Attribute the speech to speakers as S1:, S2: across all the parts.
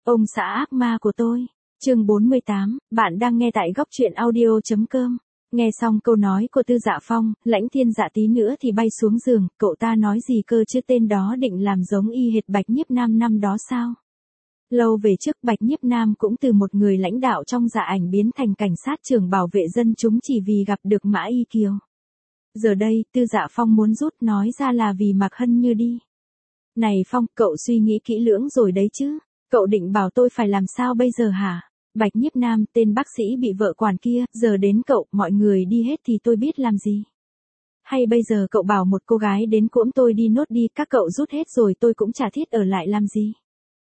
S1: Ông xã ác ma của tôi. Chương 48, bạn đang nghe tại góc truyện audio.com. Nghe xong câu nói của Tư Dạ Phong, Lãnh Thiên Dạ tí nữa thì bay xuống giường, cậu ta nói gì cơ chứ, tên đó định làm giống y hệt Bạch Nhiếp Nam năm đó sao? Lâu về trước Bạch Nhiếp Nam cũng từ một người lãnh đạo trong dạ ảnh biến thành cảnh sát trưởng bảo vệ dân chúng chỉ vì gặp được Mã Y Kiều. Giờ đây, Tư Dạ Phong muốn rút nói ra là vì Mạc Hân Như đi. Này Phong, cậu suy nghĩ kỹ lưỡng rồi đấy chứ? Cậu định bảo tôi phải làm sao bây giờ hả? Bạch Nhiếp Nam, tên bác sĩ bị vợ quản kia, giờ đến cậu, mọi người đi hết thì tôi biết làm gì. Hay bây giờ cậu bảo một cô gái đến cũm tôi đi nốt đi, các cậu rút hết rồi tôi cũng chả thiết ở lại làm gì.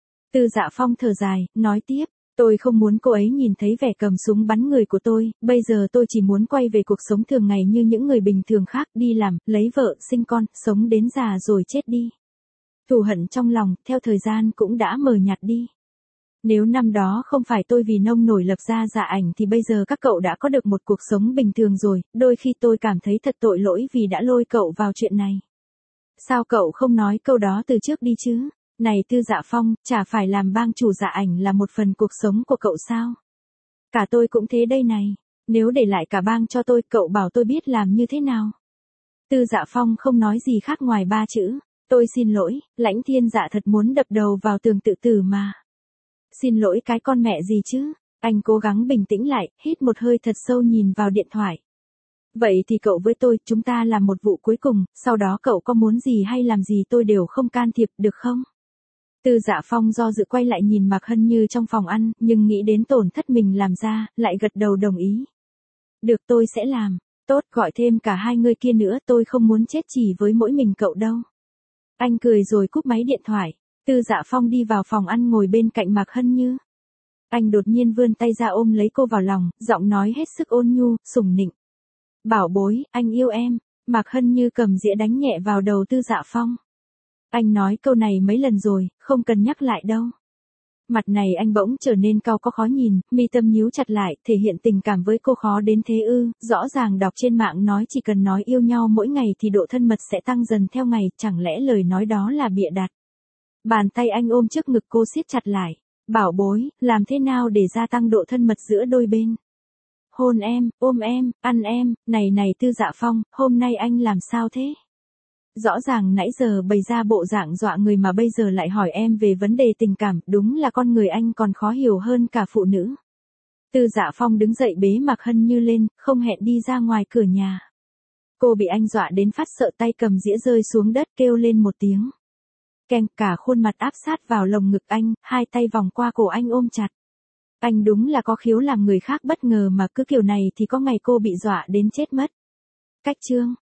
S1: Tư Dạ Phong thở dài, nói tiếp, tôi không muốn cô ấy nhìn thấy vẻ cầm súng bắn người của tôi, bây giờ tôi chỉ muốn quay về cuộc sống thường ngày như những người bình thường khác, đi làm, lấy vợ, sinh con, sống đến già rồi chết đi. Thù hận trong lòng, theo thời gian cũng đã mờ nhạt đi. Nếu năm đó không phải tôi vì nông nổi lập ra dạ ảnh thì bây giờ các cậu đã có được một cuộc sống bình thường rồi, đôi khi tôi cảm thấy thật tội lỗi vì đã lôi cậu vào chuyện này. Sao cậu không nói câu đó từ trước đi chứ? Này Tư Dạ Phong, chả phải làm bang chủ dạ ảnh là một phần cuộc sống của cậu sao? Cả tôi cũng thế đây này, nếu để lại cả bang cho tôi, cậu bảo tôi biết làm như thế nào? Tư Dạ Phong không nói gì khác ngoài ba chữ, tôi xin lỗi, Lãnh Thiên Dạ thật muốn đập đầu vào tường tự tử mà. Xin lỗi cái con mẹ gì chứ? Anh cố gắng bình tĩnh lại, hít một hơi thật sâu nhìn vào điện thoại. Vậy thì cậu với tôi, chúng ta làm một vụ cuối cùng, sau đó cậu có muốn gì hay làm gì tôi đều không can thiệp, được không? Tư Dạ Phong do dự quay lại nhìn Mạc Hân Như trong phòng ăn, nhưng nghĩ đến tổn thất mình làm ra, lại gật đầu đồng ý. Được, tôi sẽ làm. Tốt, gọi thêm cả hai người kia nữa, tôi không muốn chết chỉ với mỗi mình cậu đâu. Anh cười rồi cúp máy điện thoại. Tư Dạ Phong đi vào phòng ăn ngồi bên cạnh Mạc Hân Như. Anh đột nhiên vươn tay ra ôm lấy cô vào lòng, giọng nói hết sức ôn nhu, sủng nịnh. Bảo bối, anh yêu em. Mạc Hân Như cầm dĩa đánh nhẹ vào đầu Tư Dạ Phong. Anh nói câu này mấy lần rồi, không cần nhắc lại đâu. Mặt này anh bỗng trở nên cau có khó nhìn, mi tâm nhíu chặt lại, thể hiện tình cảm với cô khó đến thế ư? Rõ ràng đọc trên mạng nói chỉ cần nói yêu nhau mỗi ngày thì độ thân mật sẽ tăng dần theo ngày, chẳng lẽ lời nói đó là bịa đặt? Bàn tay anh ôm trước ngực cô siết chặt lại. Bảo bối, làm thế nào để gia tăng độ thân mật giữa đôi bên? Hôn em, ôm em, ăn em, này Tư Dạ Phong, hôm nay anh làm sao thế? Rõ ràng nãy giờ bày ra bộ dạng dọa người mà bây giờ lại hỏi em về vấn đề tình cảm, đúng là con người anh còn khó hiểu hơn cả phụ nữ. Tư Dạ Phong đứng dậy bế Mạc Hân Như lên, không hẹn đi ra ngoài cửa nhà. Cô bị anh dọa đến phát sợ, tay cầm dĩa rơi xuống đất kêu lên một tiếng. Keng, cả khuôn mặt áp sát vào lồng ngực anh, hai tay vòng qua cổ anh ôm chặt. Anh đúng là có khiếu làm người khác bất ngờ mà cứ kiểu này thì có ngày cô bị dọa đến chết mất. Cách chương